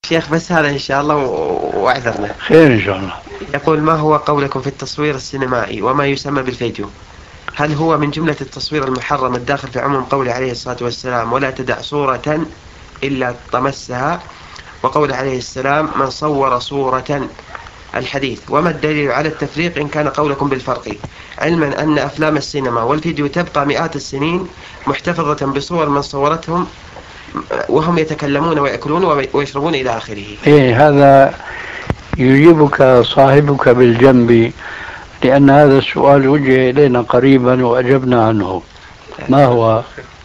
شيخ بس هذا إن شاء الله واعذرنا. خير إن شاء الله. يقول: ما هو قولكم في التصوير السينمائي وما يسمى بالفيديو؟ هل هو من جملة التصوير المحرم الداخل في عموم قوله عليه الصلاة والسلام: ولا تدع صورة إلا طمسها، وقول عليه السلام: من صور صورة الحديث؟ وما الدليل على التفريق إن كان قولكم بالفرق، علما أن أفلام السينما والفيديو تبقى مئات السنين محتفظة بصور من صورتهم وهم يتكلمون ويأكلون ويشربون إلى آخره؟ إيه، هذا يجيبك صاحبك بالجنب، لأن هذا السؤال وجه إلينا قريبا وأجبنا عنه. ما هو؟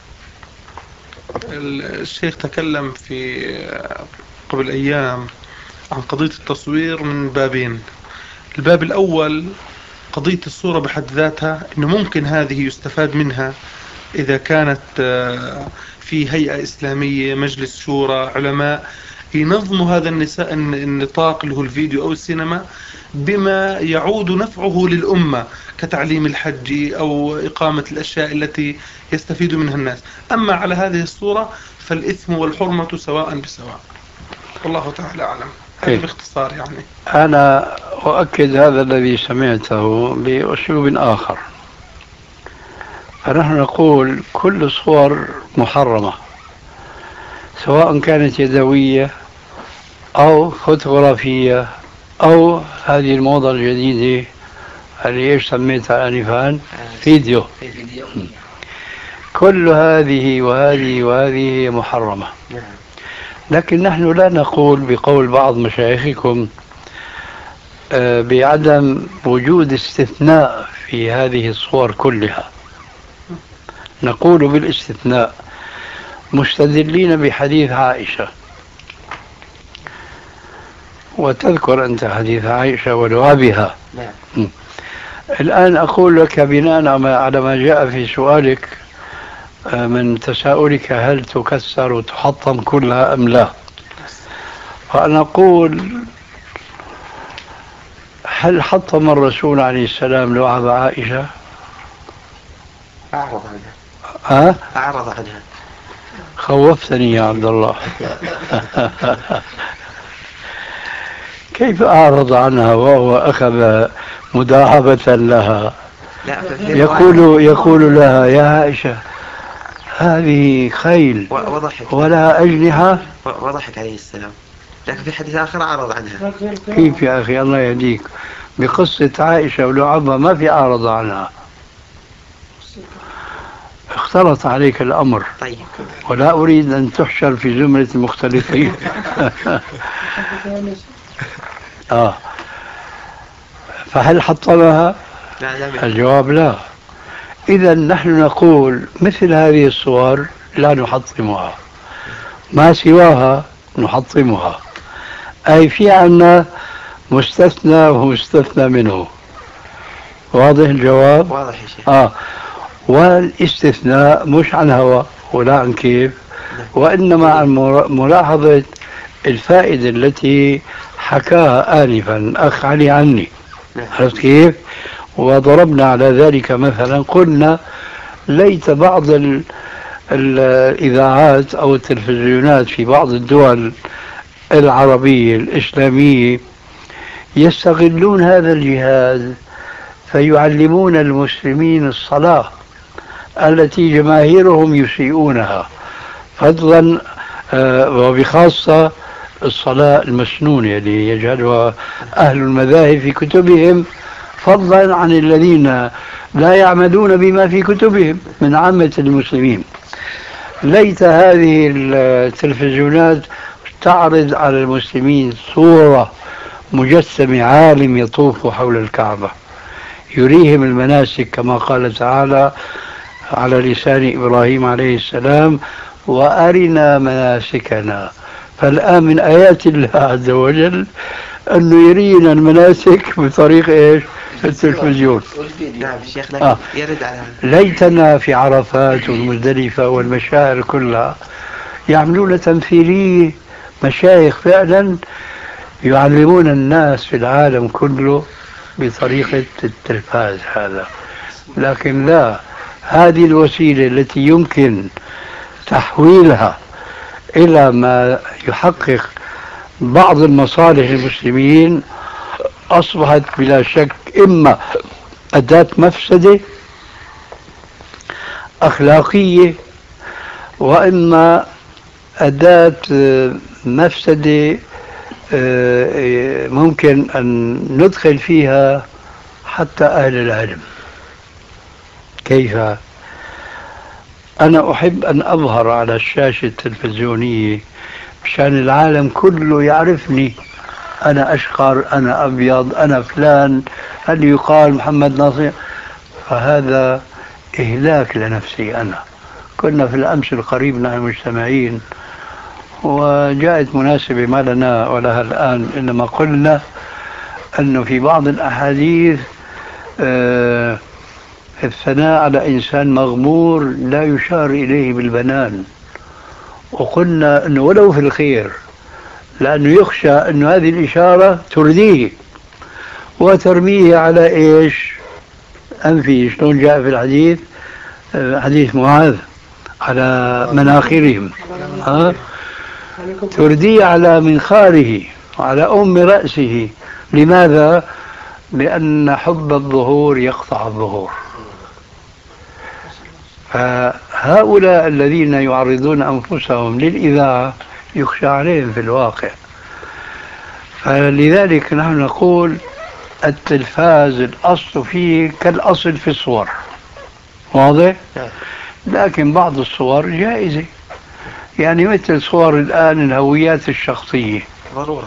الشيخ تكلم في قبل أيام عن قضية التصوير من بابين. الباب الأول قضية الصورة بحد ذاتها، إنه ممكن هذه يستفاد منها إذا كانت في هيئة إسلامية، مجلس شورى، علماء ينظموا هذا النطاق اللي هو الفيديو أو السينما بما يعود نفعه للأمة كتعليم الحج أو إقامة الأشياء التي يستفيد منها الناس. أما على هذه الصورة فالإثم والحرمة سواء بسواء، والله تعالى أعلم. هذا باختصار يعني. أنا أؤكد هذا الذي سمعته بأسلوب آخر. فنحن نقول كل الصور محرمة، سواء كانت يدوية أو فوتوغرافية أو هذه الموضة الجديدة اللي إيش سميتها آنفا فيديو. كل هذه وهذه محرمة. لكن نحن لا نقول بقول بعض مشايخكم بعدم وجود استثناء في هذه الصور كلها. نقول بالاستثناء مستدلين بحديث عائشة، وتذكر أنت حديث عائشة ولعابها. الآن أقول لك بناء على ما جاء في سؤالك من تساؤلك هل تكسر وتحطم كلها أم لا، فأنا أقول هل حطم الرسول عليه السلام لعاب عائشة؟ أعرض عنها. أعرض عنها. خوفتني يا عبد الله. كيف أعرض عنها وهو أخذ مداعبة لها؟ يقول لها: يا عائشة هذه خيل ولا أجنحة. وضحك عليه السلام، لكن في حديث آخر أعرض عنها. كيف يا أخي الله يهديك؟ بقصة عائشة ولعبها ما في أعرض عنها. اختلط عليك الأمر. طيب. ولا أريد أن تحشر في زمرة المختلفين. فهل حطمها؟ لا. الجواب لا. إذا نحن نقول مثل هذه الصور لا نحطمها، ما سواها نحطمها. أي في عنا مستثنى ومستثنى منه. واضح الجواب؟ واضح يا شيخ. والاستثناء مش عن هوى ولا عن كيف، وإنما عن ملاحظة الفائدة التي حكاها آنفا أخ علي عني. عرفت كيف؟ وضربنا على ذلك مثلا، قلنا ليت بعض الإذاعات أو التلفزيونات في بعض الدول العربية الإسلامية يستغلون هذا الجهاز فيعلمون المسلمين الصلاة التي جماهيرهم يسيئونها، فضلا وبخاصة الصلاة المسنونة اللي يجعلها أهل المذاهب في كتبهم، فضلا عن الذين لا يعملون بما في كتبهم من عامة المسلمين. ليت هذه التلفزيونات تعرض على المسلمين صورة مجسم عالم يطوف حول الكعبة يريهم المناسك كما قال تعالى على لسان إبراهيم عليه السلام: وأرنا مناسكنا. فالآن من آيات الله عز وجل أنه يرينا المناسك بطريق إيش؟ التلفزيون. نعم شيخ. يرد على ليتنا في عرفات والمزدلفة والمشاعر كلها يعملون تمثيلية، مشايخ فعلا يعلمون الناس في العالم كله بطريقة التلفاز هذا. لكن لا، هذه الوسيلة التي يمكن تحويلها إلى ما يحقق بعض المصالح المسلمين أصبحت بلا شك إما أداة مفسدة أخلاقية، وإما أداة مفسدة ممكن أن ندخل فيها حتى أهل العلم. كيف؟ أنا أحب أن أظهر على الشاشة التلفزيونية مشان العالم كله يعرفني، أنا أشقر، أنا أبيض، أنا فلان، هل يقال محمد ناصر؟ فهذا إهلاك لنفسي أنا. كنا في الأمس القريب نحن مجتمعين وجاءت مناسبة ما لنا ولها الآن، إنما قلنا أنه في بعض الأحاديث الثناء على إنسان مغمور لا يشار إليه بالبنان، وقلنا أنه ولو في الخير، لأنه يخشى أن هذه الإشارة ترديه وترميه على إيش؟ أنفي، شلون جاء في الحديث، حديث معاذ، على مناخرهم، ترديه على منخاره وعلى أم رأسه. لماذا؟ لأن حب الظهور يقطع الظهور. فهؤلاء الذين يعرضون أنفسهم للإذاعة يخشى عليهم في الواقع. فلذلك نحن نقول التلفاز الأصل فيه كالأصل في الصور، واضح؟ لكن بعض الصور جائزة، يعني مثل صور الآن الهويات الشخصية ضرورة.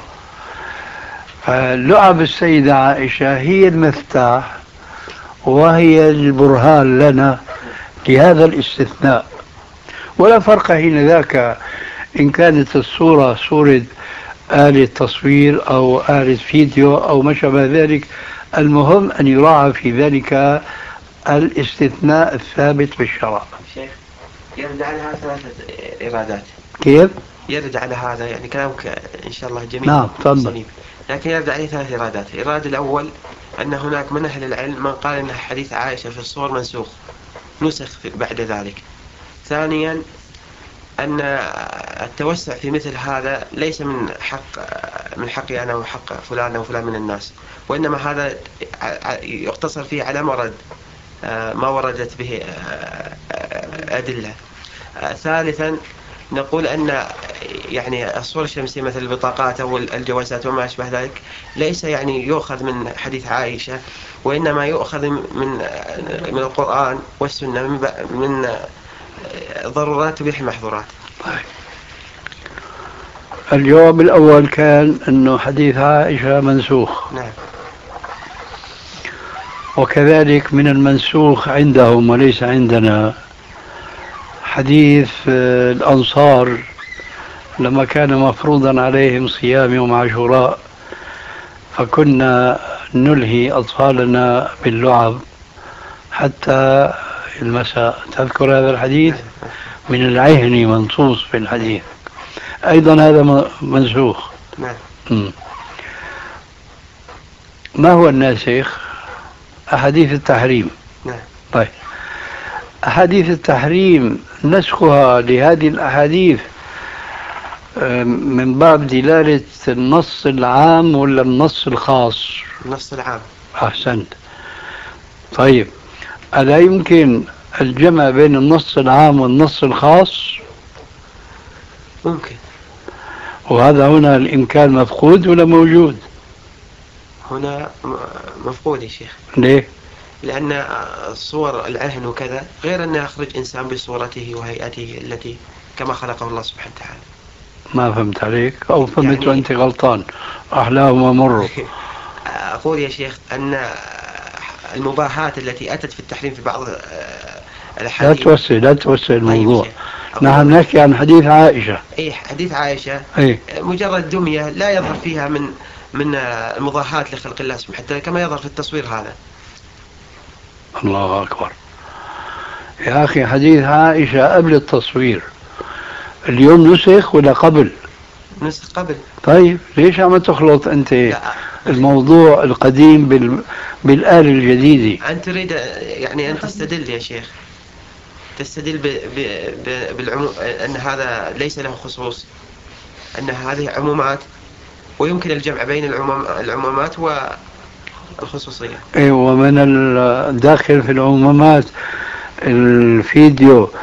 فلعب السيدة عائشة هي المفتاح وهي البرهان لنا لهذا الاستثناء. ولا فرق حين ذاك إن كانت الصورة صورة آلة تصوير أو آلة فيديو أو ما شابه ذلك، المهم أن يراعى في ذلك الاستثناء الثابت بالشرع. شيخ يرد على هذا 3 إرادات. كيف؟ يرد على هذا، يعني كلامك إن شاء الله جميل. نعم تفضل. لكن يرد عليه 3 إرادات. الإرادة الأول أن هناك من أهل العلم من قال أن حديث عائشة في الصور منسوخ، نسخ بعد ذلك. ثانيا أن التوسع في مثل هذا ليس من حقي أنا وحق فلان أو فلان من الناس، وإنما هذا يقتصر فيه على ما وردت به أدلة. ثالثا نقول أن يعني الصور الشمسية مثل البطاقات أو الجوازات وما أشبه ذلك ليس يعني يؤخذ من حديث عائشة، وإنما يؤخذ من القرآن والسنة، من ضرورات تبيح المحظورات. الجواب الأول كان أنه حديث عائشة منسوخ. نعم. وكذلك من المنسوخ عندهم وليس عندنا حديث الأنصار لما كان مفروضا عليهم صيام يوم عاشوراء، فكنا نلهي أطفالنا باللعب حتى المساء. تذكر هذا الحديث؟ من العهن منصوص في الحديث، أيضا هذا منسوخ. نعم. ما هو الناسخ؟ أحاديث التحريم. نعم. طيب، أحاديث التحريم نسخها لهذه الأحاديث من باب دلالة النص العام ولا النص الخاص؟ النص العام. أحسنت. طيب، ألا يمكن الجمع بين النص العام والنص الخاص؟ ممكن. وهذا هنا الإمكان مفقود ولا موجود؟ هنا مفقود يا شيخ. ليه؟ لأن صور العهن وكذا غير أن يخرج إنسان بصورته وهيئته التي كما خلقه الله سبحانه وتعالى. ما فهمت عليك، أو فهمت يعني وأنت غلطان، أحلاهما مروا. أقول يا شيخ أن المباحات التي أتت في التحريم في بعض الأحاديث. لا توسع الموضوع. نحن نحكي عن حديث عائشة. إيه، حديث عائشة. إيه؟ مجرد دمية لا يظهر فيها من المضاهات لخلق الله سبحانه وتعالى كما يظهر في التصوير هذا. الله أكبر يا أخي، حديث عائشة قبل التصوير، اليوم نسخ ولا قبل؟ نسخ قبل. طيب ليش عم تخلط أنت الموضوع القديم بالآلة الجديدة؟ أنت تريد يعني أن تستدل يا شيخ، تستدل بالعموم أن هذا ليس له خصوص. أن هذه عمومات ويمكن الجمع بين العمومات والخصوصية. إيه، ومن الداخل في العمومات الفيديو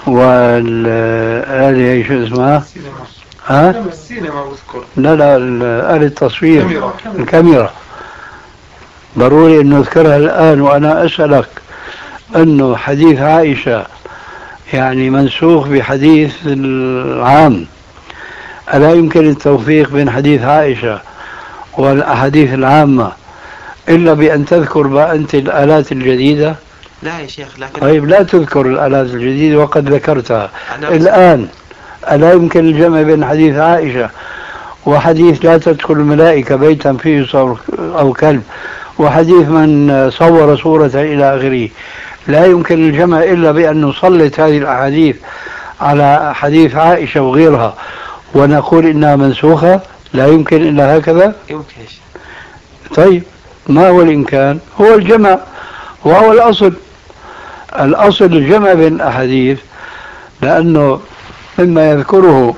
والآلة شو اسمها؟ ها؟ السينما بذكر. لا آلة التصوير، الكاميرا. ضروري أن نذكرها الآن. وأنا أسألك أنه حديث عائشة يعني منسوخ بحديث العام، ألا يمكن التوفيق بين حديث عائشة والأحاديث العامة إلا بأن تذكر بقى أنت الآلات الجديدة؟ لا يا شيخ، لكن طيب لا تذكر الآلات الجديدة وقد ذكرتها الآن. ألا يمكن الجمع بين حديث عائشة وحديث لا تدخل الملائكة بيتا فيه صور أو كلب، وحديث من صور صورة إلى آخره؟ لا يمكن الجمع إلا بأن نسلط هذه الأحاديث على حديث عائشة وغيرها ونقول إنها منسوخة. لا يمكن إلا هكذا. يمكن. طيب ما هو الإمكان؟ هو الجمع، وهو الأصل الجمع بين الأحاديث، لأنه مما يذكره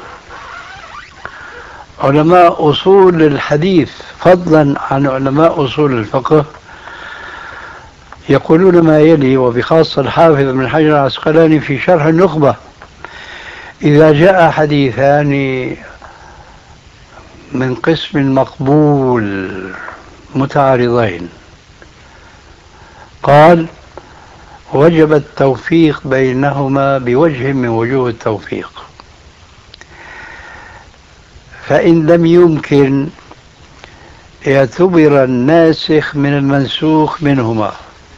علماء أصول الحديث فضلا عن علماء أصول الفقه يقولون ما يلي، وبخاصة الحافظ ابن حجر العسقلاني في شرح النخبة: إذا جاء حديثان من قسم مقبول متعارضين قال وجب التوفيق بينهما بوجه من وجوه التوفيق، فإن لم يمكن اعتبر الناسخ من المنسوخ منهما،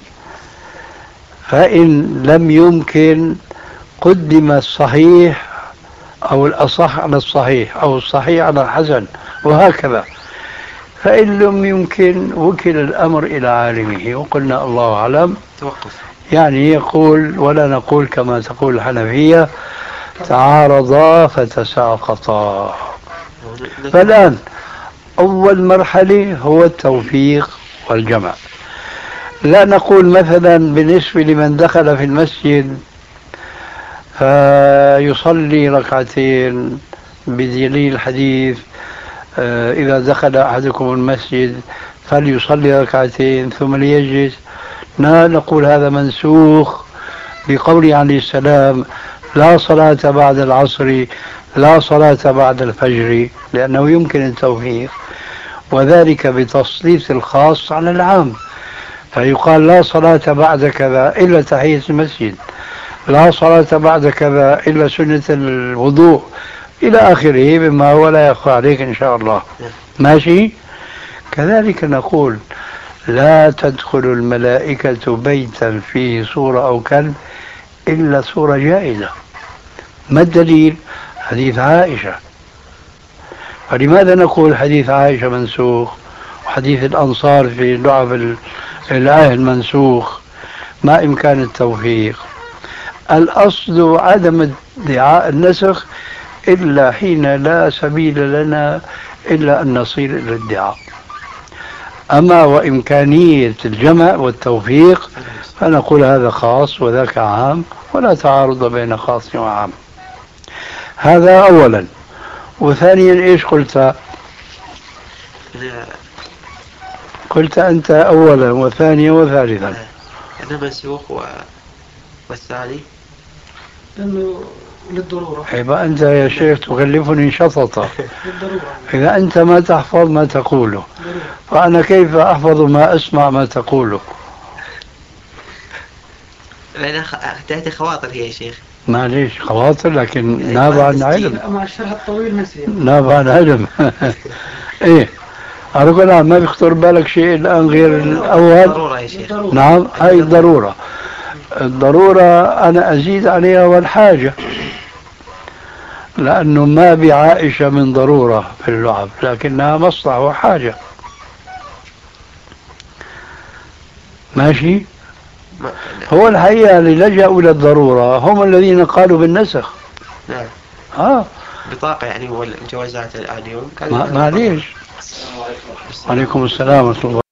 فإن لم يمكن قدم الصحيح أو الأصح على الصحيح أو الصحيح على الحسن، وهكذا. فإن لم يمكن وكل الأمر إلى عالمه، وقلنا الله أعلم. توقف. يعني يقول ولا نقول كما تقول الحنفية تعارضا فتساقطا. فالآن أول مرحلة هو التوفيق والجمع. لا نقول مثلا بالنسبة لمن دخل في المسجد فيصلي ركعتين بدليل الحديث إذا دخل أحدكم المسجد فليصلي ركعتين ثم ليجلس. لا نقول هذا منسوخ بقوله عليه السلام لا صلاة بعد العصر لا صلاة بعد الفجر، لأنه يمكن التوفيق، وذلك بتسليط الخاص على العام. فيقال لا صلاة بعد كذا إلا تحية المسجد، لا صلاة بعد كذا إلا سنة الوضوء، إلى آخره مما هو لا يخفى عليك إن شاء الله. ماشي. كذلك نقول لا تدخل الملائكة بيتا فيه صورة أو كلب إلا صورة جائزة. ما الدليل؟ حديث عائشة. فلماذا نقول حديث عائشة منسوخ وحديث الأنصار في لعب العهد منسوخ؟ ما إمكان التوفيق. الأصل عدم ادعاء النسخ إلا حين لا سبيل لنا إلا أن نصير إلى الادعاء. أما وإمكانية الجمع والتوفيق فنقول هذا خاص وذاك عام، ولا تعارض بين خاص وعام. هذا أولا. وثانيا إيش قلت؟ قلت أنت أولا وثانيا وثالثا. أنا منسوخ والثاني لأنه للضرورة. يبقى أنت يا شيخ تكلفني شططة. إذا أنت ما تحفظ ما تقوله فأنا كيف أحفظ ما أسمع ما تقوله؟ لأن تأتي خواطر هي يا شيخ. معليش خواطر، لكن ناب عن علم. مع الشرح الطويل نسي. ناب عن علم. إيه أقول ما بيخطر بالك شيء الآن غير الأول؟ ضرورة يا شيخ. نعم هاي الضرورة. الضرورة أنا أزيد عليها والحاجة، لأنه ما بعائشة من ضرورة في اللعب، لكنها مصلحة وحاجة. ماشي. هو الحقيقة اللي لجأوا إلى الضرورة هم الذين قالوا بالنسخ. نعم. بطاقة يعني هو الجوازات الآن يوم. معليش. عليكم السلام ورحمة الله.